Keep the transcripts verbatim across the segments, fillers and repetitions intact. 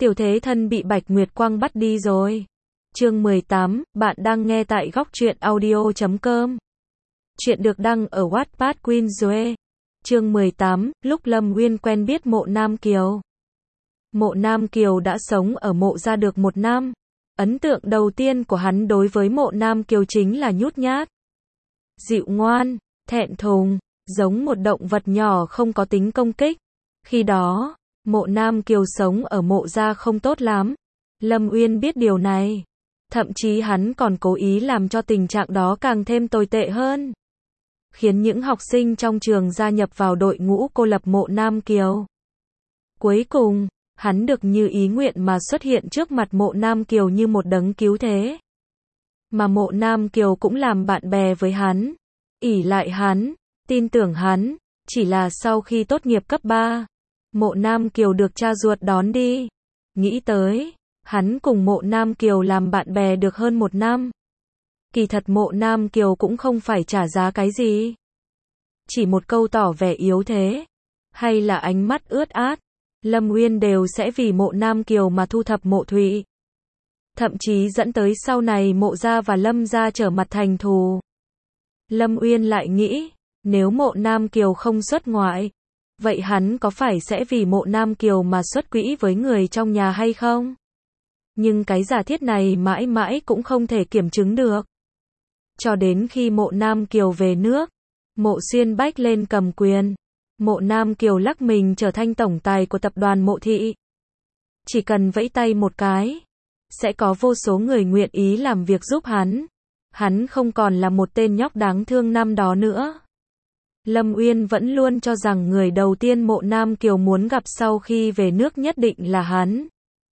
Tiểu Thế Thân bị Bạch Nguyệt Quang bắt đi rồi. Chương mười tám, bạn đang nghe tại góc truyện audio chấm com. Chuyện được đăng ở Wattpad Queen Duệ. Chương mười tám, lúc Lâm Uyên quen biết Mộ Nam Kiều. Mộ Nam Kiều đã sống ở Mộ gia được một năm. Ấn tượng đầu tiên của hắn đối với Mộ Nam Kiều chính là nhút nhát, dịu ngoan, thẹn thùng, giống một động vật nhỏ không có tính công kích. Khi đó, Mộ Nam Kiều sống ở Mộ gia không tốt lắm. Lâm Uyên biết điều này. Thậm chí hắn còn cố ý làm cho tình trạng đó càng thêm tồi tệ hơn, khiến những học sinh trong trường gia nhập vào đội ngũ cô lập Mộ Nam Kiều. Cuối cùng, hắn được như ý nguyện mà xuất hiện trước mặt Mộ Nam Kiều như một đấng cứu thế. Mà Mộ Nam Kiều cũng làm bạn bè với hắn, ỷ lại hắn, tin tưởng hắn. Chỉ là sau khi tốt nghiệp cấp ba, Mộ Nam Kiều được cha ruột đón đi. Nghĩ tới, hắn cùng Mộ Nam Kiều làm bạn bè được hơn một năm. Kỳ thật Mộ Nam Kiều cũng không phải trả giá cái gì. Chỉ một câu tỏ vẻ yếu thế, hay là ánh mắt ướt át, Lâm Uyên đều sẽ vì Mộ Nam Kiều mà thu thập Mộ Thụy. Thậm chí dẫn tới sau này Mộ gia và Lâm gia trở mặt thành thù. Lâm Uyên lại nghĩ, nếu Mộ Nam Kiều không xuất ngoại, vậy hắn có phải sẽ vì Mộ Nam Kiều mà xuất quỹ với người trong nhà hay không? Nhưng cái giả thiết này mãi mãi cũng không thể kiểm chứng được. Cho đến khi Mộ Nam Kiều về nước, Mộ Xuyên Bách lên cầm quyền, Mộ Nam Kiều lắc mình trở thành tổng tài của tập đoàn Mộ Thị. Chỉ cần vẫy tay một cái, sẽ có vô số người nguyện ý làm việc giúp hắn. Hắn không còn là một tên nhóc đáng thương năm đó nữa. Lâm Uyên vẫn luôn cho rằng người đầu tiên Mộ Nam Kiều muốn gặp sau khi về nước nhất định là hắn.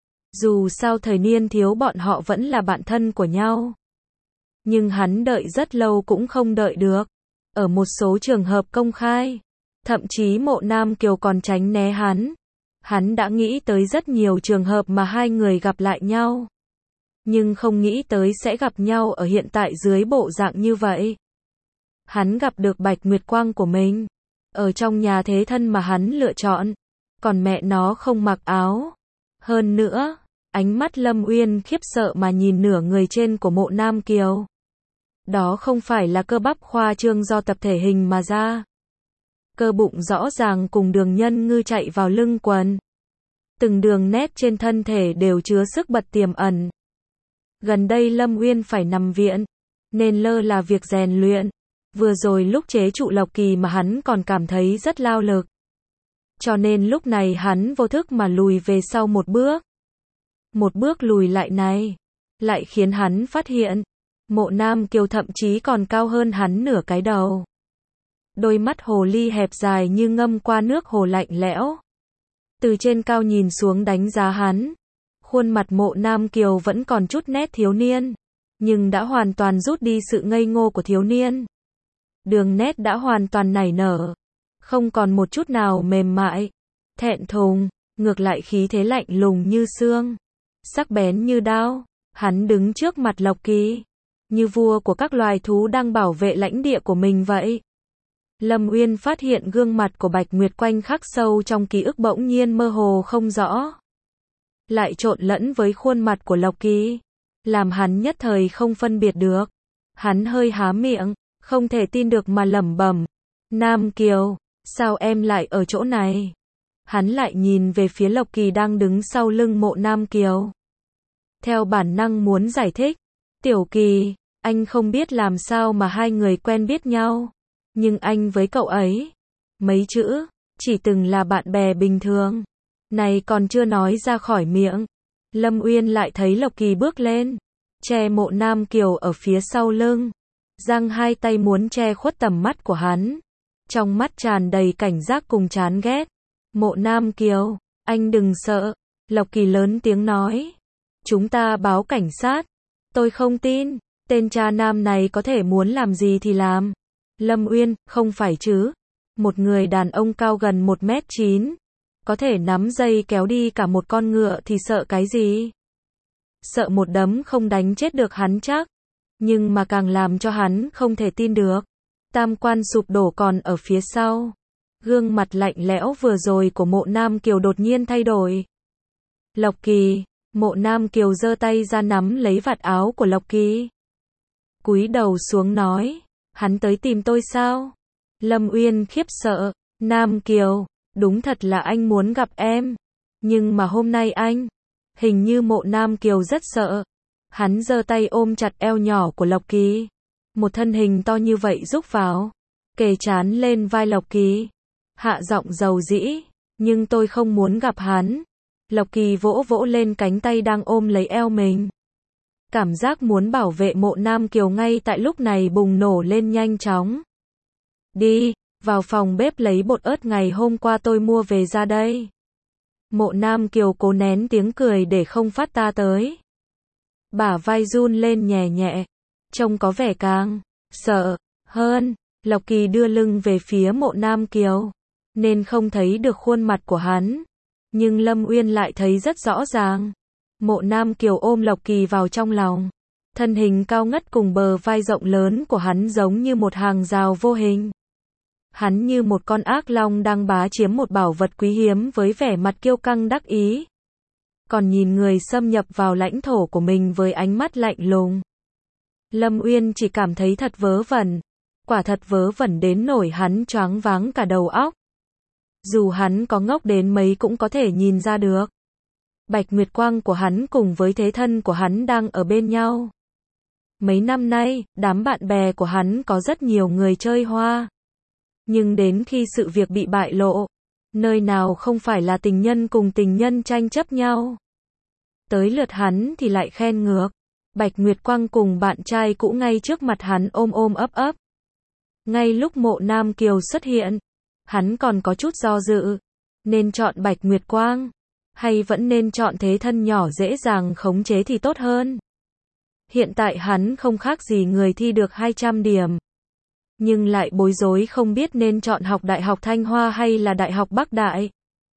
Dù sao thời niên thiếu bọn họ vẫn là bạn thân của nhau. Nhưng hắn đợi rất lâu cũng không đợi được. Ở một số trường hợp công khai, thậm chí Mộ Nam Kiều còn tránh né hắn. Hắn đã nghĩ tới rất nhiều trường hợp mà hai người gặp lại nhau, nhưng không nghĩ tới sẽ gặp nhau ở hiện tại dưới bộ dạng như vậy. Hắn gặp được Bạch Nguyệt Quang của mình, ở trong nhà thế thân mà hắn lựa chọn, còn mẹ nó không mặc áo. Hơn nữa, ánh mắt Lâm Uyên khiếp sợ mà nhìn nửa người trên của Mộ Nam Kiều. Đó không phải là cơ bắp khoa trương do tập thể hình mà ra. Cơ bụng rõ ràng cùng đường nhân ngư chạy vào lưng quần. Từng đường nét trên thân thể đều chứa sức bật tiềm ẩn. Gần đây Lâm Uyên phải nằm viện, nên lơ là việc rèn luyện. Vừa rồi lúc chế trụ Lộc Kỳ mà hắn còn cảm thấy rất lao lực. Cho nên lúc này hắn vô thức mà lùi về sau một bước. Một bước lùi lại này, lại khiến hắn phát hiện, Mộ Nam Kiều thậm chí còn cao hơn hắn nửa cái đầu. Đôi mắt hồ ly hẹp dài như ngâm qua nước hồ lạnh lẽo. Từ trên cao nhìn xuống đánh giá hắn. Khuôn mặt Mộ Nam Kiều vẫn còn chút nét thiếu niên, nhưng đã hoàn toàn rút đi sự ngây ngô của thiếu niên. Đường nét đã hoàn toàn nảy nở, không còn một chút nào mềm mại, thẹn thùng, ngược lại khí thế lạnh lùng như xương, sắc bén như đao. Hắn đứng trước mặt Lộc Kỳ, như vua của các loài thú đang bảo vệ lãnh địa của mình vậy. Lâm Uyên phát hiện gương mặt của Bạch Nguyệt Quang khắc sâu trong ký ức bỗng nhiên mơ hồ không rõ, lại trộn lẫn với khuôn mặt của Lộc Kỳ, làm hắn nhất thời không phân biệt được. Hắn hơi há miệng, không thể tin được mà lẩm bẩm, Nam Kiều, sao em lại ở chỗ này? Hắn lại nhìn về phía Lộc Kỳ đang đứng sau lưng Mộ Nam Kiều. Theo bản năng muốn giải thích, Tiểu Kỳ, anh không biết làm sao mà hai người quen biết nhau, nhưng anh với cậu ấy, mấy chữ, chỉ từng là bạn bè bình thường. Này còn chưa nói ra khỏi miệng, Lâm Uyên lại thấy Lộc Kỳ bước lên, che Mộ Nam Kiều ở phía sau lưng, giang hai tay muốn che khuất tầm mắt của hắn, trong mắt tràn đầy cảnh giác cùng chán ghét. Mộ Nam Kiều, anh đừng sợ, Lộc Kỳ lớn tiếng nói, chúng ta báo cảnh sát. Tôi không tin, tên cha nam này có thể muốn làm gì thì làm. Lâm Uyên, không phải chứ, một người đàn ông cao gần một mét chín, có thể nắm dây kéo đi cả một con ngựa thì sợ cái gì? Sợ một đấm không đánh chết được hắn chắc. Nhưng mà càng làm cho hắn không thể tin được, tam quan sụp đổ còn ở phía sau. Gương mặt lạnh lẽo vừa rồi của Mộ Nam Kiều đột nhiên thay đổi. Lộc Kỳ, Mộ Nam Kiều giơ tay ra nắm lấy vạt áo của Lộc Kỳ. Cúi đầu xuống nói, hắn tới tìm tôi sao? Lâm Uyên khiếp sợ, Nam Kiều, đúng thật là anh muốn gặp em. Nhưng mà hôm nay anh, hình như Mộ Nam Kiều rất sợ. Hắn giơ tay ôm chặt eo nhỏ của Lộc Kỳ. Một thân hình to như vậy rúc vào, kề trán lên vai Lộc Kỳ. Hạ giọng dầu dĩ, nhưng tôi không muốn gặp hắn. Lộc Kỳ vỗ vỗ lên cánh tay đang ôm lấy eo mình. Cảm giác muốn bảo vệ Mộ Nam Kiều ngay tại lúc này bùng nổ lên nhanh chóng. Đi, vào phòng bếp lấy bột ớt ngày hôm qua tôi mua về ra đây. Mộ Nam Kiều cố nén tiếng cười để không phát ta tới. Bả vai run lên nhẹ nhẹ, trông có vẻ càng sợ hơn. Lộc Kỳ đưa lưng về phía Mộ Nam Kiều, nên không thấy được khuôn mặt của hắn. Nhưng Lâm Uyên lại thấy rất rõ ràng. Mộ Nam Kiều ôm Lộc Kỳ vào trong lòng. Thân hình cao ngất cùng bờ vai rộng lớn của hắn giống như một hàng rào vô hình. Hắn như một con ác long đang bá chiếm một bảo vật quý hiếm với vẻ mặt kiêu căng đắc ý. Còn nhìn người xâm nhập vào lãnh thổ của mình với ánh mắt lạnh lùng. Lâm Uyên chỉ cảm thấy thật vớ vẩn. Quả thật vớ vẩn đến nỗi hắn choáng váng cả đầu óc. Dù hắn có ngốc đến mấy cũng có thể nhìn ra được. Bạch Nguyệt Quang của hắn cùng với thế thân của hắn đang ở bên nhau. Mấy năm nay, đám bạn bè của hắn có rất nhiều người chơi hoa. Nhưng đến khi sự việc bị bại lộ, nơi nào không phải là tình nhân cùng tình nhân tranh chấp nhau. Tới lượt hắn thì lại khen ngược. Bạch Nguyệt Quang cùng bạn trai cũ ngay trước mặt hắn ôm ôm ấp ấp. Ngay lúc Mộ Nam Kiều xuất hiện, hắn còn có chút do dự. Nên chọn Bạch Nguyệt Quang, hay vẫn nên chọn thế thân nhỏ dễ dàng khống chế thì tốt hơn. Hiện tại hắn không khác gì người thi được hai trăm điểm. Nhưng lại bối rối không biết nên chọn học Đại học Thanh Hoa hay là Đại học Bắc Đại.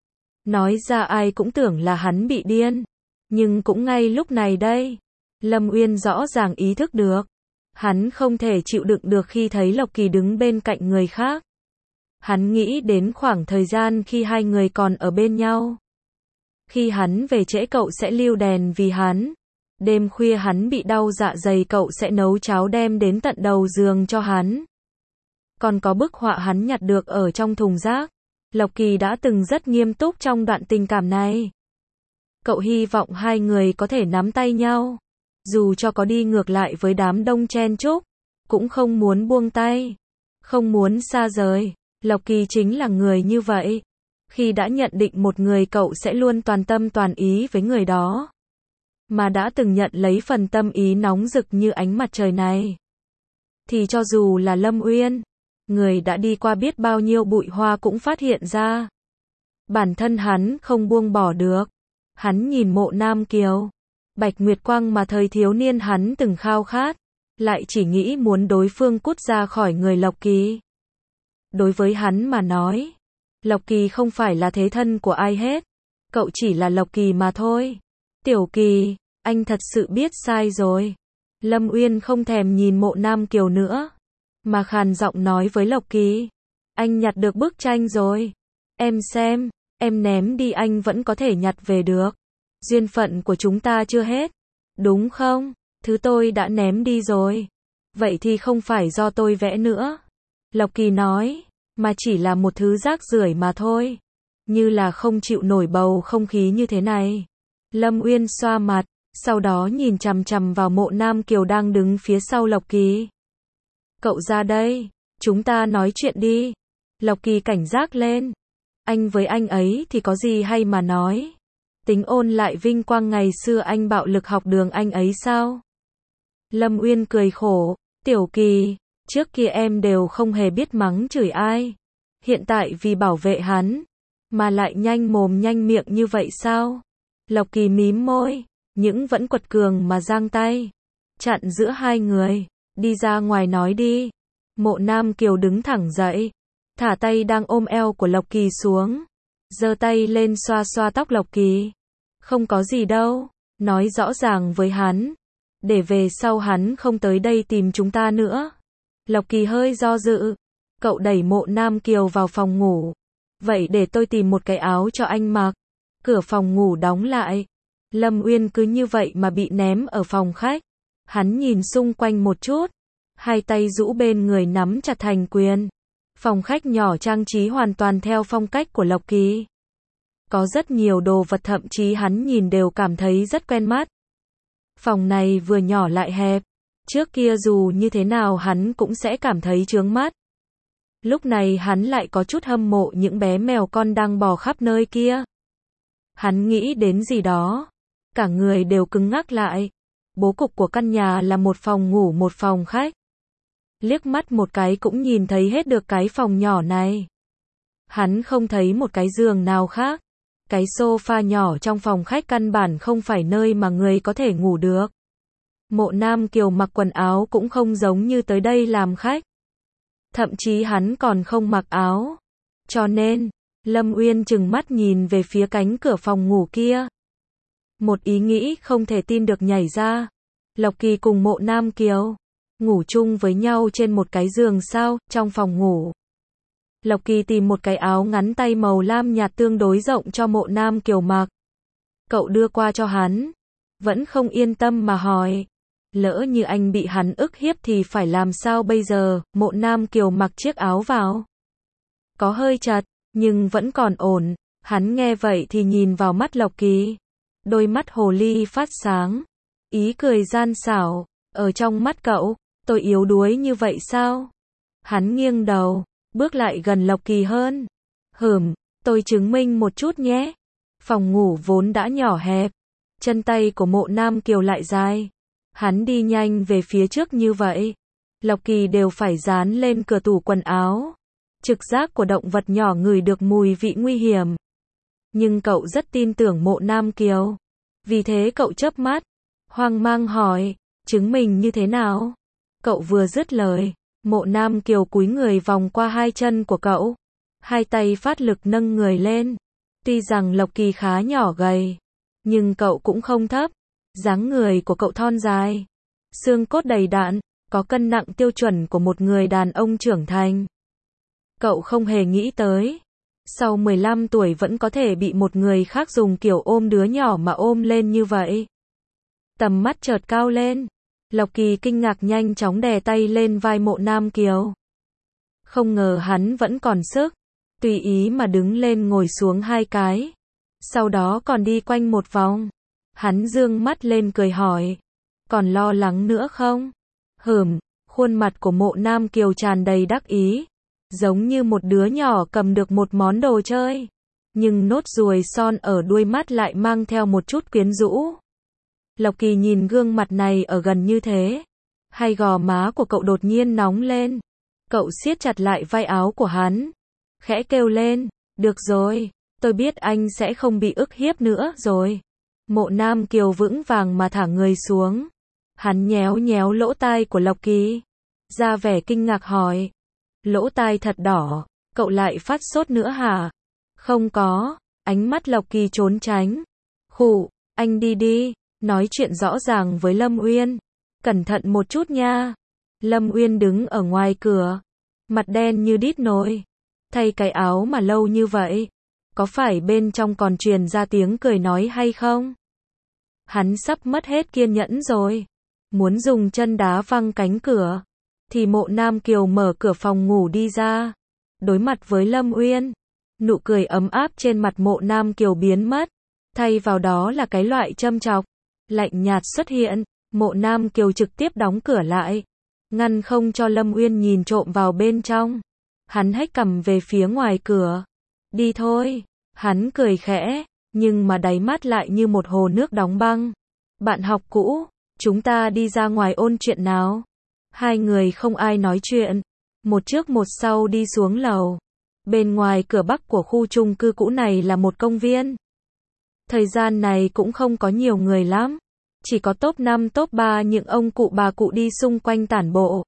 Nói ra ai cũng tưởng là hắn bị điên. Nhưng cũng ngay lúc này đây, Lâm Uyên rõ ràng ý thức được. Hắn không thể chịu đựng được khi thấy Lộc Kỳ đứng bên cạnh người khác. Hắn nghĩ đến khoảng thời gian khi hai người còn ở bên nhau. Khi hắn về trễ cậu sẽ lưu đèn vì hắn. Đêm khuya hắn bị đau dạ dày cậu sẽ nấu cháo đem đến tận đầu giường cho hắn. Còn có bức họa hắn nhặt được ở trong thùng rác. Lộc Kỳ đã từng rất nghiêm túc trong đoạn tình cảm này. Cậu hy vọng hai người có thể nắm tay nhau. Dù cho có đi ngược lại với đám đông chen chúc, cũng không muốn buông tay. Không muốn xa rời. Lộc Kỳ chính là người như vậy. Khi đã nhận định một người cậu sẽ luôn toàn tâm toàn ý với người đó. Mà đã từng nhận lấy phần tâm ý nóng rực như ánh mặt trời này. Thì cho dù là Lâm Uyên, người đã đi qua biết bao nhiêu bụi hoa cũng phát hiện ra. Bản thân hắn không buông bỏ được. Hắn nhìn Mộ Nam Kiều, Bạch Nguyệt Quang mà thời thiếu niên hắn từng khao khát. Lại chỉ nghĩ muốn đối phương cút ra khỏi người Lộc Kỳ. Đối với hắn mà nói, Lộc Kỳ không phải là thế thân của ai hết. Cậu chỉ là Lộc Kỳ mà thôi. Tiểu Kỳ, anh thật sự biết sai rồi. Lâm Uyên không thèm nhìn Mộ Nam Kiều nữa, mà khàn giọng nói với Lộc Kỳ. Anh nhặt được bức tranh rồi. Em xem, em ném đi anh vẫn có thể nhặt về được. Duyên phận của chúng ta chưa hết. Đúng không? Thứ tôi đã ném đi rồi. Vậy thì không phải do tôi vẽ nữa. Lộc Kỳ nói, mà chỉ là một thứ rác rưởi mà thôi. Như là không chịu nổi bầu không khí như thế này. Lâm Uyên xoa mặt, sau đó nhìn chằm chằm vào Mộ Nam Kiều đang đứng phía sau Lộc Kỳ. Cậu ra đây, chúng ta nói chuyện đi. Lộc Kỳ cảnh giác lên. Anh với anh ấy thì có gì hay mà nói. Tính ôn lại vinh quang ngày xưa anh bạo lực học đường anh ấy sao? Lâm Uyên cười khổ, Tiểu Kỳ, trước kia em đều không hề biết mắng chửi ai. Hiện tại vì bảo vệ hắn, mà lại nhanh mồm nhanh miệng như vậy sao? Lộc Kỳ mím môi, những vẫn quật cường mà giang tay. Chặn giữa hai người, đi ra ngoài nói đi. Mộ Nam Kiều đứng thẳng dậy, thả tay đang ôm eo của Lộc Kỳ xuống. Giơ tay lên xoa xoa tóc Lộc Kỳ. Không có gì đâu, nói rõ ràng với hắn. Để về sau hắn không tới đây tìm chúng ta nữa. Lộc Kỳ hơi do dự. Cậu đẩy Mộ Nam Kiều vào phòng ngủ. Vậy để tôi tìm một cái áo cho anh mặc. Cửa phòng ngủ đóng lại. Lâm Uyên cứ như vậy mà bị ném ở phòng khách. Hắn nhìn xung quanh một chút, hai tay rũ bên người nắm chặt thành quyền. Phòng khách nhỏ trang trí hoàn toàn theo phong cách của Lộc Kỳ. Có rất nhiều đồ vật thậm chí hắn nhìn đều cảm thấy rất quen mắt. Phòng này vừa nhỏ lại hẹp. Trước kia dù như thế nào hắn cũng sẽ cảm thấy chướng mắt. Lúc này hắn lại có chút hâm mộ những bé mèo con đang bò khắp nơi kia. Hắn nghĩ đến gì đó. Cả người đều cứng ngắc lại. Bố cục của căn nhà là một phòng ngủ một phòng khách. Liếc mắt một cái cũng nhìn thấy hết được cái phòng nhỏ này. Hắn không thấy một cái giường nào khác. Cái sofa nhỏ trong phòng khách căn bản không phải nơi mà người có thể ngủ được. Mộ Nam Kiều mặc quần áo cũng không giống như tới đây làm khách. Thậm chí hắn còn không mặc áo. Cho nên, Lâm Uyên trừng mắt nhìn về phía cánh cửa phòng ngủ kia. Một ý nghĩ không thể tin được nhảy ra. Lộc Kỳ cùng Mộ Nam Kiều ngủ chung với nhau trên một cái giường sao, trong phòng ngủ. Lộc Kỳ tìm một cái áo ngắn tay màu lam nhạt tương đối rộng cho Mộ Nam Kiều mặc. Cậu đưa qua cho hắn. Vẫn không yên tâm mà hỏi. Lỡ như anh bị hắn ức hiếp thì phải làm sao bây giờ? Mộ Nam Kiều mặc chiếc áo vào. Có hơi chật, nhưng vẫn còn ổn. Hắn nghe vậy thì nhìn vào mắt Lộc Kỳ. Đôi mắt hồ ly phát sáng. Ý cười gian xảo. Ở trong mắt cậu, tôi yếu đuối như vậy sao? Hắn nghiêng đầu, bước lại gần Lộc Kỳ hơn. Hừm, tôi chứng minh một chút nhé. Phòng ngủ vốn đã nhỏ hẹp. Chân tay của Mộ Nam Kiều lại dài. Hắn đi nhanh về phía trước như vậy. Lộc Kỳ đều phải dán lên cửa tủ quần áo. Trực giác của động vật nhỏ ngửi được mùi vị nguy hiểm. Nhưng cậu rất tin tưởng Mộ Nam Kiều. Vì thế cậu chớp mắt, hoang mang hỏi, chứng minh như thế nào? Cậu vừa dứt lời, Mộ Nam Kiều cúi người vòng qua hai chân của cậu. Hai tay phát lực nâng người lên. Tuy rằng Lộc Kỳ khá nhỏ gầy, nhưng cậu cũng không thấp. Dáng người của cậu thon dài, xương cốt đầy đặn, có cân nặng tiêu chuẩn của một người đàn ông trưởng thành. Cậu không hề nghĩ tới, sau mười lăm tuổi vẫn có thể bị một người khác dùng kiểu ôm đứa nhỏ mà ôm lên như vậy. Tầm mắt chợt cao lên, Lộc Kỳ kinh ngạc nhanh chóng đè tay lên vai Mộ Nam Kiều. Không ngờ hắn vẫn còn sức, tùy ý mà đứng lên ngồi xuống hai cái. Sau đó còn đi quanh một vòng. Hắn dương mắt lên cười hỏi, còn lo lắng nữa không? Hừm, khuôn mặt của Mộ Nam Kiều tràn đầy đắc ý, giống như một đứa nhỏ cầm được một món đồ chơi. Nhưng nốt ruồi son ở đuôi mắt lại mang theo một chút quyến rũ. Lộc Kỳ nhìn gương mặt này ở gần như thế. Hai gò má của cậu đột nhiên nóng lên. Cậu siết chặt lại vai áo của hắn. Khẽ kêu lên, được rồi, tôi biết anh sẽ không bị ức hiếp nữa rồi. Mộ Nam Kiều vững vàng mà thả người xuống. Hắn nhéo nhéo lỗ tai của Lộc Kỳ. Ra vẻ kinh ngạc hỏi. Lỗ tai thật đỏ, cậu lại phát sốt nữa hả? Không có, ánh mắt Lộc Kỳ trốn tránh. Khụ, anh đi đi, nói chuyện rõ ràng với Lâm Uyên. Cẩn thận một chút nha. Lâm Uyên đứng ở ngoài cửa. Mặt đen như đít nồi. Thay cái áo mà lâu như vậy. Có phải bên trong còn truyền ra tiếng cười nói hay không? Hắn sắp mất hết kiên nhẫn rồi. Muốn dùng chân đá văng cánh cửa. Thì Mộ Nam Kiều mở cửa phòng ngủ đi ra. Đối mặt với Lâm Uyên. Nụ cười ấm áp trên mặt Mộ Nam Kiều biến mất. Thay vào đó là cái loại châm chọc. Lạnh nhạt xuất hiện. Mộ Nam Kiều trực tiếp đóng cửa lại. Ngăn không cho Lâm Uyên nhìn trộm vào bên trong. Hắn hách cằm về phía ngoài cửa. Đi thôi. Hắn cười khẽ. Nhưng mà đáy mắt lại như một hồ nước đóng băng. Bạn học cũ, chúng ta đi ra ngoài ôn chuyện nào? Hai người không ai nói chuyện. Một trước một sau đi xuống lầu. Bên ngoài cửa bắc của khu chung cư cũ này là một công viên. Thời gian này cũng không có nhiều người lắm. Chỉ có top năm top ba những ông cụ bà cụ đi xung quanh tản bộ.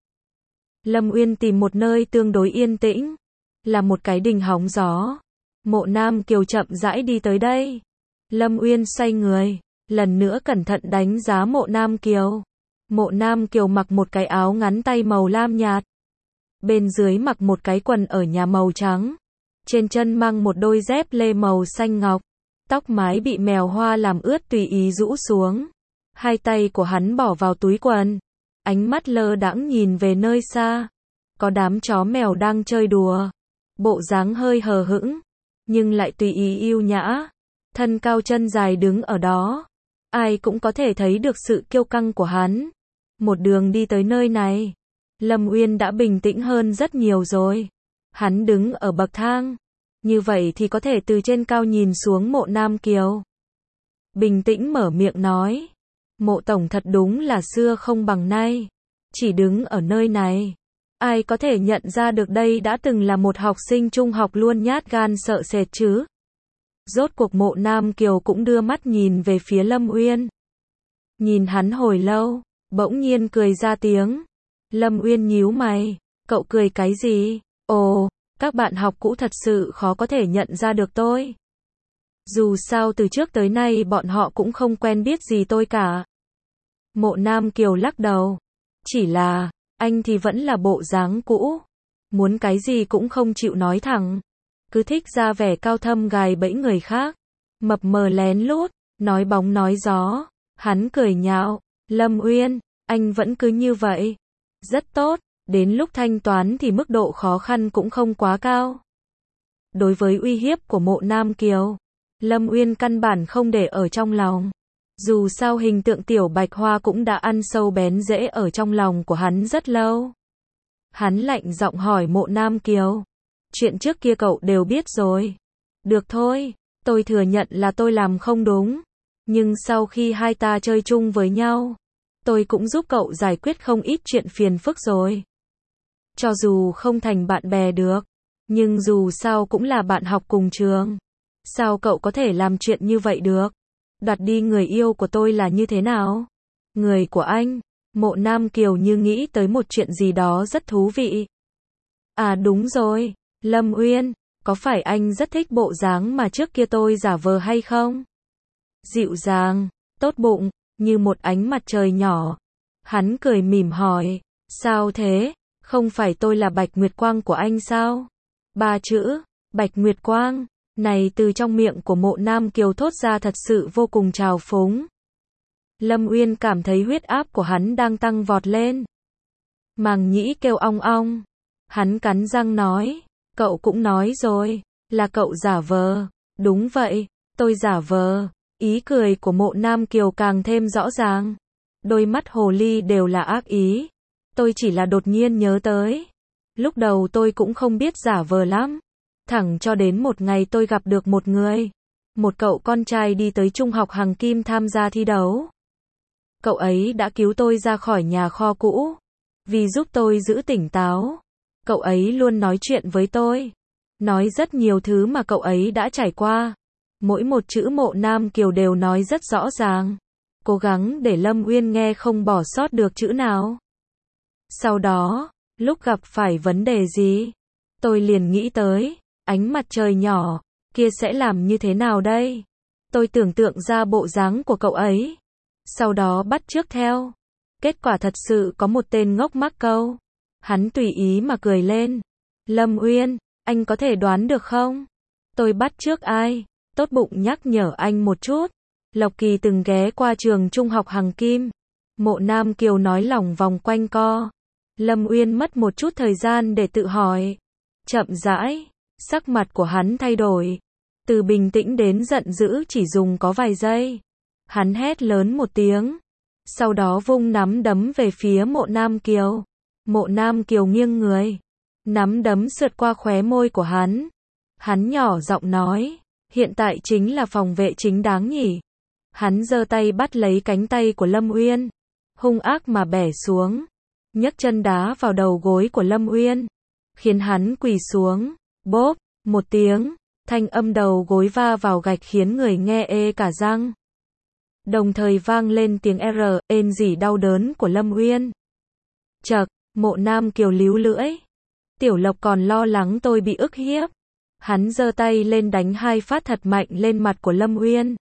Lâm Uyên tìm một nơi tương đối yên tĩnh. Là một cái đình hóng gió. Mộ Nam Kiều chậm rãi đi tới đây. Lâm Uyên xoay người. Lần nữa cẩn thận đánh giá Mộ Nam Kiều. Mộ Nam Kiều mặc một cái áo ngắn tay màu lam nhạt. Bên dưới mặc một cái quần ở nhà màu trắng. Trên chân mang một đôi dép lê màu xanh ngọc. Tóc mái bị mèo hoa làm ướt tùy ý rũ xuống. Hai tay của hắn bỏ vào túi quần. Ánh mắt lơ đãng nhìn về nơi xa. Có đám chó mèo đang chơi đùa. Bộ dáng hơi hờ hững, nhưng lại tùy ý yêu nhã. Thân cao chân dài đứng ở đó. Ai cũng có thể thấy được sự kiêu căng của hắn. Một đường đi tới nơi này, Lâm Uyên đã bình tĩnh hơn rất nhiều rồi. Hắn đứng ở bậc thang. Như vậy thì có thể từ trên cao nhìn xuống Mộ Nam Kiều. Bình tĩnh mở miệng nói. Mộ tổng thật đúng là xưa không bằng nay. Chỉ đứng ở nơi này, ai có thể nhận ra được đây đã từng là một học sinh trung học luôn nhát gan sợ sệt chứ? Rốt cuộc Mộ Nam Kiều cũng đưa mắt nhìn về phía Lâm Uyên. Nhìn hắn hồi lâu, bỗng nhiên cười ra tiếng. Lâm Uyên nhíu mày. Cậu cười cái gì? Ồ, các bạn học cũ thật sự khó có thể nhận ra được tôi. Dù sao từ trước tới nay bọn họ cũng không quen biết gì tôi cả. Mộ Nam Kiều lắc đầu. Chỉ là, anh thì vẫn là bộ dáng cũ. Muốn cái gì cũng không chịu nói thẳng. Cứ thích ra vẻ cao thâm gài bẫy người khác. Mập mờ lén lút, nói bóng nói gió. Hắn cười nhạo. Lâm Uyên, anh vẫn cứ như vậy. Rất tốt, đến lúc thanh toán thì mức độ khó khăn cũng không quá cao. Đối với uy hiếp của Mộ Nam Kiều, Lâm Uyên căn bản không để ở trong lòng. Dù sao hình tượng tiểu bạch hoa cũng đã ăn sâu bén rễ ở trong lòng của hắn rất lâu. Hắn lạnh giọng hỏi Mộ Nam Kiều. Chuyện trước kia cậu đều biết rồi. Được thôi, tôi thừa nhận là tôi làm không đúng. Nhưng sau khi hai ta chơi chung với nhau, tôi cũng giúp cậu giải quyết không ít chuyện phiền phức rồi. Cho dù không thành bạn bè được, nhưng dù sao cũng là bạn học cùng trường. Sao cậu có thể làm chuyện như vậy được? Đoạt đi người yêu của tôi là như thế nào? Người của anh? Mộ Nam Kiều như nghĩ tới một chuyện gì đó rất thú vị. À đúng rồi, Lâm Uyên, có phải anh rất thích bộ dáng mà trước kia tôi giả vờ hay không? Dịu dàng, tốt bụng, như một ánh mặt trời nhỏ. Hắn cười mỉm hỏi, sao thế? Không phải tôi là Bạch Nguyệt Quang của anh sao? Ba chữ, Bạch Nguyệt Quang, này từ trong miệng của Mộ Nam Kiều thốt ra thật sự vô cùng trào phúng. Lâm Uyên cảm thấy huyết áp của hắn đang tăng vọt lên. Màng nhĩ kêu ong ong. Hắn cắn răng nói, cậu cũng nói rồi, là cậu giả vờ. Đúng vậy, tôi giả vờ. Ý cười của Mộ Nam Kiều càng thêm rõ ràng. Đôi mắt hồ ly đều là ác ý. Tôi chỉ là đột nhiên nhớ tới. Lúc đầu tôi cũng không biết giả vờ lắm. Thẳng cho đến một ngày tôi gặp được một người. Một cậu con trai đi tới trung học Hằng Kim tham gia thi đấu. Cậu ấy đã cứu tôi ra khỏi nhà kho cũ. Vì giúp tôi giữ tỉnh táo. Cậu ấy luôn nói chuyện với tôi. Nói rất nhiều thứ mà cậu ấy đã trải qua. Mỗi một chữ Mộ Nam Kiều đều nói rất rõ ràng. Cố gắng để Lâm Uyên nghe không bỏ sót được chữ nào. Sau đó, lúc gặp phải vấn đề gì, tôi liền nghĩ tới, ánh mặt trời nhỏ, kia sẽ làm như thế nào đây? Tôi tưởng tượng ra bộ dáng của cậu ấy. Sau đó bắt chước theo. Kết quả thật sự có một tên ngốc mắc câu. Hắn tùy ý mà cười lên. Lâm Uyên, anh có thể đoán được không? Tôi bắt chước ai? Tốt bụng nhắc nhở anh một chút. Lộc Kỳ từng ghé qua trường trung học Hằng Kim. Mộ Nam Kiều nói lòng vòng quanh co. Lâm Uyên mất một chút thời gian để tự hỏi. Chậm rãi, sắc mặt của hắn thay đổi. Từ bình tĩnh đến giận dữ chỉ dùng có vài giây. Hắn hét lớn một tiếng. Sau đó vung nắm đấm về phía Mộ Nam Kiều. Mộ Nam Kiều nghiêng người. Nắm đấm sượt qua khóe môi của hắn. Hắn nhỏ giọng nói. Hiện tại chính là phòng vệ chính đáng nhỉ. Hắn giơ tay bắt lấy cánh tay của Lâm Uyên. Hung ác mà bẻ xuống. Nhấc chân đá vào đầu gối của Lâm Uyên. Khiến hắn quỳ xuống. Bốp, một tiếng. Thanh âm đầu gối va vào gạch khiến người nghe ê cả răng. Đồng thời vang lên tiếng R, ên rỉ đau đớn của Lâm Uyên. Chậc, Mộ Nam Kiều líu lưỡi. Tiểu Lộc còn lo lắng tôi bị ức hiếp. Hắn giơ tay lên đánh hai phát thật mạnh lên mặt của Lâm Uyên.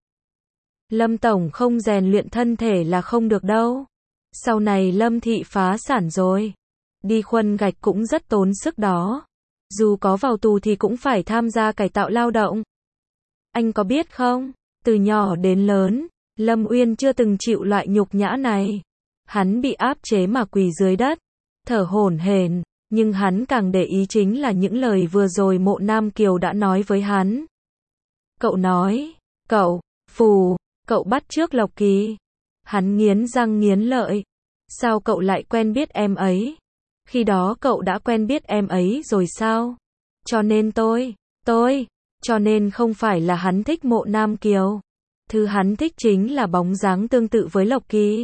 Lâm tổng không rèn luyện thân thể là không được đâu. Sau này Lâm thị phá sản rồi. Đi khuân gạch cũng rất tốn sức đó. Dù có vào tù thì cũng phải tham gia cải tạo lao động. Anh có biết không? Từ nhỏ đến lớn, Lâm Uyên chưa từng chịu loại nhục nhã này. Hắn bị áp chế mà quỳ dưới đất, thở hổn hển, nhưng hắn càng để ý chính là những lời vừa rồi Mộ Nam Kiều đã nói với hắn. Cậu nói, cậu, phù, cậu bắt chước Lộc Kỳ. Hắn nghiến răng nghiến lợi. Sao cậu lại quen biết em ấy? Khi đó cậu đã quen biết em ấy rồi sao? Cho nên tôi, tôi, cho nên không phải là hắn thích Mộ Nam Kiều. Thứ hắn thích chính là bóng dáng tương tự với Lộc Kỳ.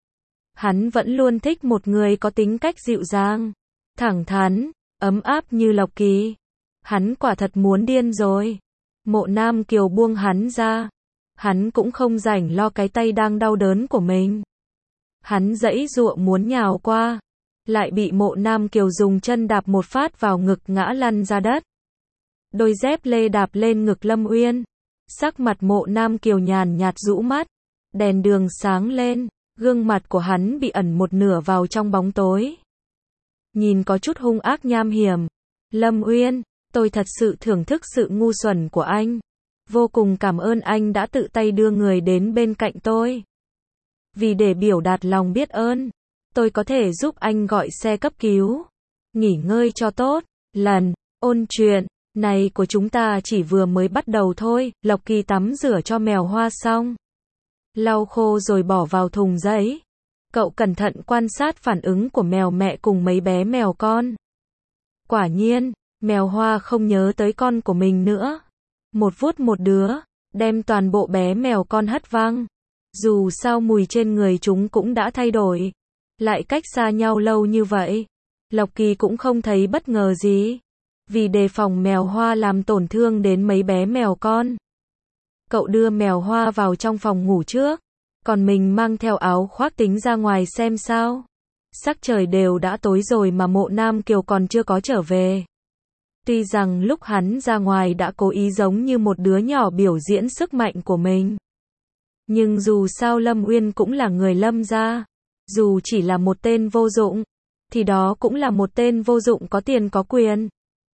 Hắn vẫn luôn thích một người có tính cách dịu dàng, thẳng thắn, ấm áp như Lộc Kỳ. Hắn quả thật muốn điên rồi. Mộ Nam Kiều buông hắn ra. Hắn cũng không rảnh lo cái tay đang đau đớn của mình. Hắn giãy giụa muốn nhào qua, lại bị Mộ Nam Kiều dùng chân đạp một phát vào ngực ngã lăn ra đất. Đôi dép lê đạp lên ngực Lâm Uyên. Sắc mặt Mộ Nam Kiều nhàn nhạt rũ mắt. Đèn đường sáng lên, gương mặt của hắn bị ẩn một nửa vào trong bóng tối. Nhìn có chút hung ác nham hiểm. Lâm Uyên, tôi thật sự thưởng thức sự ngu xuẩn của anh. Vô cùng cảm ơn anh đã tự tay đưa người đến bên cạnh tôi. Vì để biểu đạt lòng biết ơn, tôi có thể giúp anh gọi xe cấp cứu. Nghỉ ngơi cho tốt. Lần ôn chuyện này của chúng ta chỉ vừa mới bắt đầu thôi. Lộc Kỳ tắm rửa cho mèo Hoa xong, lau khô rồi bỏ vào thùng giấy. Cậu cẩn thận quan sát phản ứng của mèo mẹ cùng mấy bé mèo con. Quả nhiên, mèo Hoa không nhớ tới con của mình nữa. Một vuốt một đứa, đem toàn bộ bé mèo con hất văng. Dù sao mùi trên người chúng cũng đã thay đổi. Lại cách xa nhau lâu như vậy. Lộc Kỳ cũng không thấy bất ngờ gì. Vì đề phòng mèo Hoa làm tổn thương đến mấy bé mèo con. Cậu đưa mèo Hoa vào trong phòng ngủ trước. Còn mình mang theo áo khoác tính ra ngoài xem sao. Sắc trời đều đã tối rồi mà Mộ Nam Kiều còn chưa có trở về. Tuy rằng lúc hắn ra ngoài đã cố ý giống như một đứa nhỏ biểu diễn sức mạnh của mình. Nhưng dù sao Lâm Uyên cũng là người Lâm gia. Dù chỉ là một tên vô dụng, thì đó cũng là một tên vô dụng có tiền có quyền.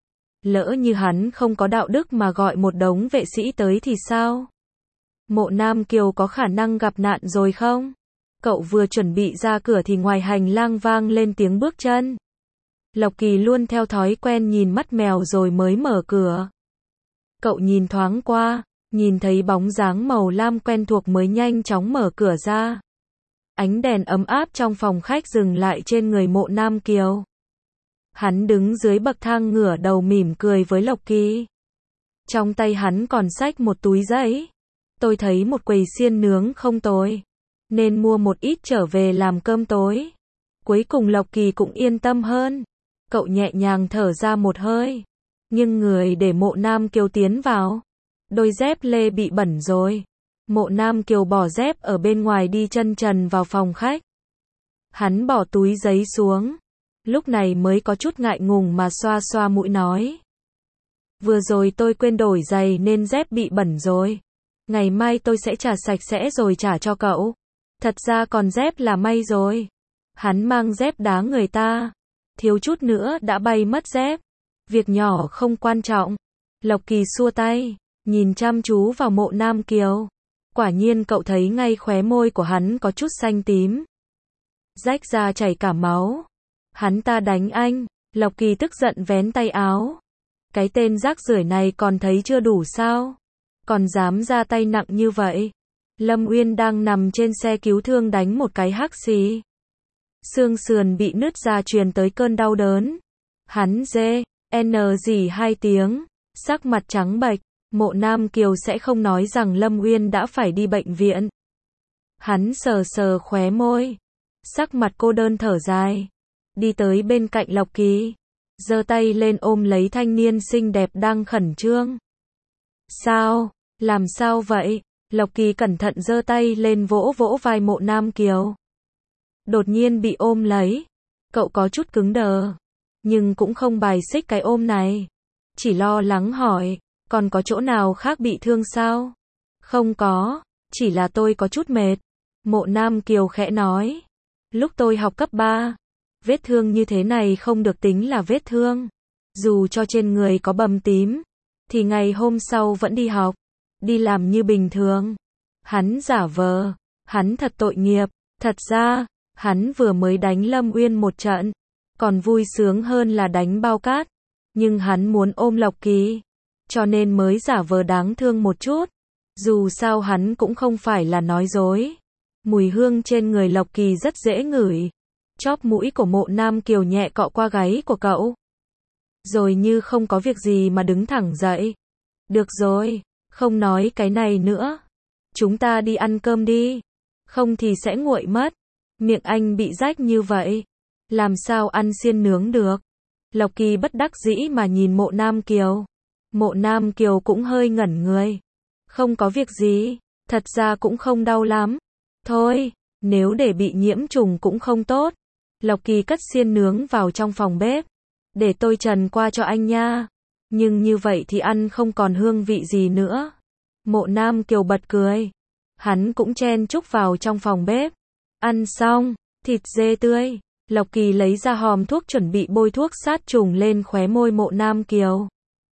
Lỡ như hắn không có đạo đức mà gọi một đống vệ sĩ tới thì sao? Mộ Nam Kiều có khả năng gặp nạn rồi không? Cậu vừa chuẩn bị ra cửa thì ngoài hành lang vang lên tiếng bước chân. Lộc Kỳ luôn theo thói quen nhìn mắt mèo rồi mới mở cửa. Cậu nhìn thoáng qua, nhìn thấy bóng dáng màu lam quen thuộc mới nhanh chóng mở cửa ra. Ánh đèn ấm áp trong phòng khách dừng lại trên người Mộ Nam Kiều. Hắn đứng dưới bậc thang ngửa đầu mỉm cười với Lộc Kỳ. Trong tay hắn còn xách một túi giấy. Tôi thấy một quầy xiên nướng không tồi, nên mua một ít trở về làm cơm tối. Cuối cùng Lộc Kỳ cũng yên tâm hơn. Cậu nhẹ nhàng thở ra một hơi, nhưng người để Mộ Nam Kiều tiến vào. Đôi dép lê bị bẩn rồi. Mộ Nam Kiều bỏ dép ở bên ngoài đi chân trần vào phòng khách. Hắn bỏ túi giấy xuống. Lúc này mới có chút ngại ngùng mà xoa xoa mũi nói. Vừa rồi tôi quên đổi giày nên dép bị bẩn rồi. Ngày mai tôi sẽ trả sạch sẽ rồi trả cho cậu. Thật ra còn dép là may rồi. Hắn mang dép đá người ta. Thiếu chút nữa đã bay mất dép. Việc nhỏ không quan trọng. Lộc Kỳ xua tay, nhìn chăm chú vào Mộ Nam Kiều. Quả nhiên cậu thấy ngay khóe môi của hắn có chút xanh tím. Rách ra chảy cả máu. Hắn ta đánh anh. Lộc Kỳ tức giận vén tay áo. Cái tên rác rưởi này còn thấy chưa đủ sao? Còn dám ra tay nặng như vậy. Lâm Uyên đang nằm trên xe cứu thương đánh một cái hắc xì. Xương sườn bị nứt ra truyền tới cơn đau đớn. Hắn dê, n gì hai tiếng, sắc mặt trắng bệch. Mộ Nam Kiều sẽ không nói rằng Lâm Uyên đã phải đi bệnh viện. Hắn sờ sờ khóe môi, sắc mặt cô đơn thở dài, đi tới bên cạnh Lộc Kỳ, giơ tay lên ôm lấy thanh niên xinh đẹp đang khẩn trương. Sao? Làm sao vậy? Lộc Kỳ cẩn thận giơ tay lên vỗ vỗ vai Mộ Nam Kiều. Đột nhiên bị ôm lấy, cậu có chút cứng đờ, nhưng cũng không bài xích cái ôm này, chỉ lo lắng hỏi, còn có chỗ nào khác bị thương sao? Không có, chỉ là tôi có chút mệt. Mộ Nam Kiều khẽ nói, lúc tôi học cấp ba, vết thương như thế này không được tính là vết thương. Dù cho trên người có bầm tím, thì ngày hôm sau vẫn đi học. đi làm như bình thường. Hắn giả vờ, hắn thật tội nghiệp, thật ra, hắn vừa mới đánh Lâm Uyên một trận, còn vui sướng hơn là đánh Bao Cát, nhưng hắn muốn ôm Lộc Kỳ, cho nên mới giả vờ đáng thương một chút. Dù sao hắn cũng không phải là nói dối. Mùi hương trên người Lộc Kỳ rất dễ ngửi. Chóp mũi của Mộ Nam Kiều nhẹ cọ qua gáy của cậu. Rồi như không có việc gì mà đứng thẳng dậy. Được rồi, không nói cái này nữa. Chúng ta đi ăn cơm đi. Không thì sẽ nguội mất. Miệng anh bị rách như vậy. Làm sao ăn xiên nướng được. Lộc Kỳ bất đắc dĩ mà nhìn Mộ Nam Kiều. Mộ Nam Kiều cũng hơi ngẩn người. Không có việc gì, thật ra cũng không đau lắm. Thôi, nếu để bị nhiễm trùng cũng không tốt. Lộc Kỳ cất xiên nướng vào trong phòng bếp. Để tôi trần qua cho anh nha. Nhưng như vậy thì ăn không còn hương vị gì nữa. Mộ Nam Kiều bật cười. Hắn cũng chen chúc vào trong phòng bếp. Ăn xong, thịt dê tươi. Lộc Kỳ lấy ra hòm thuốc chuẩn bị bôi thuốc sát trùng lên khóe môi Mộ Nam Kiều.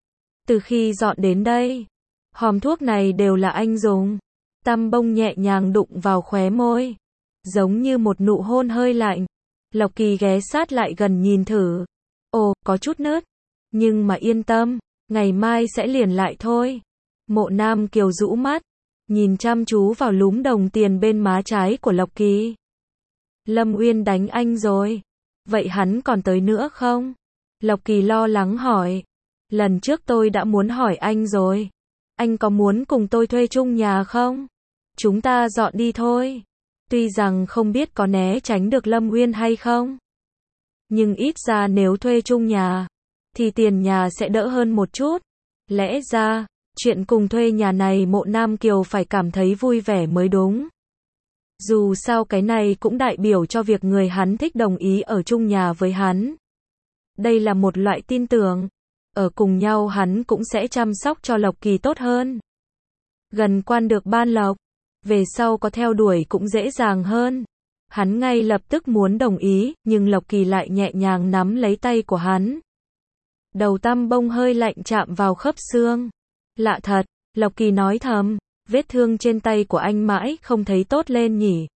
Từ khi dọn đến đây, hòm thuốc này đều là anh dùng. Tăm bông nhẹ nhàng đụng vào khóe môi. Giống như một nụ hôn hơi lạnh. Lộc Kỳ ghé sát lại gần nhìn thử. Ồ, có chút nứt. Nhưng mà yên tâm, ngày mai sẽ liền lại thôi. Mộ Nam Kiều rũ mắt. Nhìn chăm chú vào lúm đồng tiền bên má trái của Lộc Kỳ. Lâm Uyên đánh anh rồi. Vậy hắn còn tới nữa không? Lộc Kỳ lo lắng hỏi. Lần trước tôi đã muốn hỏi anh rồi. Anh có muốn cùng tôi thuê chung nhà không? Chúng ta dọn đi thôi. Tuy rằng không biết có né tránh được Lâm Uyên hay không. Nhưng ít ra nếu thuê chung nhà, thì tiền nhà sẽ đỡ hơn một chút. Lẽ ra, chuyện cùng thuê nhà này Mộ Nam Kiều phải cảm thấy vui vẻ mới đúng. Dù sao cái này cũng đại biểu cho việc người hắn thích đồng ý ở chung nhà với hắn. Đây là một loại tin tưởng. Ở cùng nhau hắn cũng sẽ chăm sóc cho Lộc Kỳ tốt hơn. Gần quan được ban lộc. Về sau có theo đuổi cũng dễ dàng hơn. Hắn ngay lập tức muốn đồng ý, nhưng Lộc Kỳ lại nhẹ nhàng nắm lấy tay của hắn. Đầu tăm bông hơi lạnh chạm vào khớp xương. Lạ thật, Lộc Kỳ nói thầm, vết thương trên tay của anh mãi không thấy tốt lên nhỉ.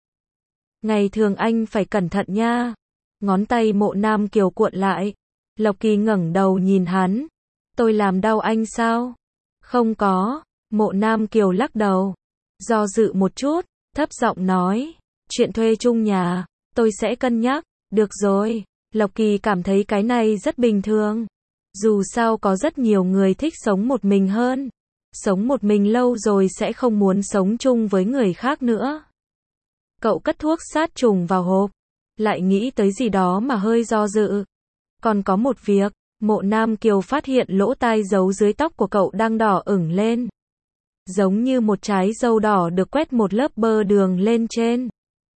Ngày thường anh phải cẩn thận nha. Ngón tay Mộ Nam Kiều cuộn lại. Lộc Kỳ ngẩng đầu nhìn hắn. Tôi làm đau anh sao? Không có. Mộ Nam Kiều lắc đầu. Do dự một chút, thấp giọng nói. Chuyện thuê chung nhà, tôi sẽ cân nhắc. Được rồi. Lộc Kỳ cảm thấy cái này rất bình thường. Dù sao có rất nhiều người thích sống một mình hơn. Sống một mình lâu rồi sẽ không muốn sống chung với người khác nữa. Cậu cất thuốc sát trùng vào hộp. Lại nghĩ tới gì đó mà hơi do dự. Còn có một việc, Mộ Nam Kiều phát hiện lỗ tai giấu dưới tóc của cậu đang đỏ ửng lên. Giống như một trái dâu đỏ được quét một lớp bơ đường lên trên.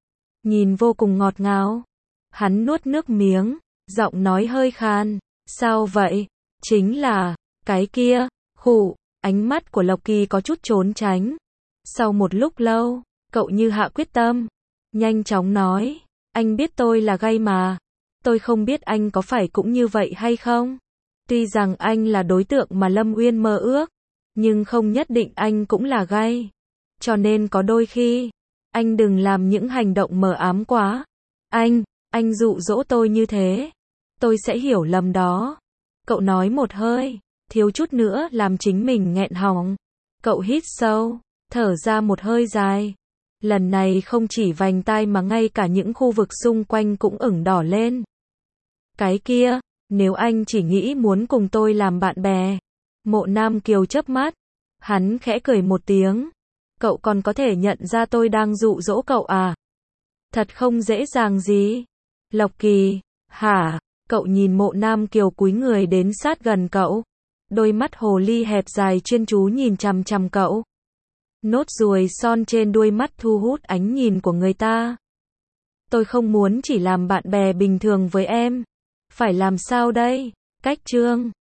Nhìn vô cùng ngọt ngào. Hắn nuốt nước miếng, giọng nói hơi khan. Sao vậy? Chính là, cái kia, khụ, ánh mắt của Lộc Kỳ có chút trốn tránh. Sau một lúc lâu, cậu như hạ quyết tâm. Nhanh chóng nói, anh biết tôi là gay mà. Tôi không biết anh có phải cũng như vậy hay không. Tuy rằng anh là đối tượng mà Lâm Uyên mơ ước, nhưng không nhất định anh cũng là gay. Cho nên có đôi khi, anh đừng làm những hành động mờ ám quá. Anh, anh dụ dỗ tôi như thế, tôi sẽ hiểu lầm đó. Cậu nói một hơi, thiếu chút nữa làm chính mình nghẹn họng. Cậu hít sâu, thở ra một hơi dài. Lần này không chỉ vành tai mà ngay cả những khu vực xung quanh cũng ửng đỏ lên. Cái kia, nếu anh chỉ nghĩ muốn cùng tôi làm bạn bè. Mộ Nam Kiều chớp mắt. Hắn khẽ cười một tiếng. Cậu còn có thể nhận ra tôi đang dụ dỗ cậu à? Thật không dễ dàng gì. Lộc Kỳ, hả? Cậu nhìn Mộ Nam Kiều cúi người đến sát gần cậu. Đôi mắt hồ ly hẹp dài chuyên chú nhìn chằm chằm cậu. Nốt ruồi son trên đuôi mắt thu hút ánh nhìn của người ta. Tôi không muốn chỉ làm bạn bè bình thường với em. Phải làm sao đây? Cách chương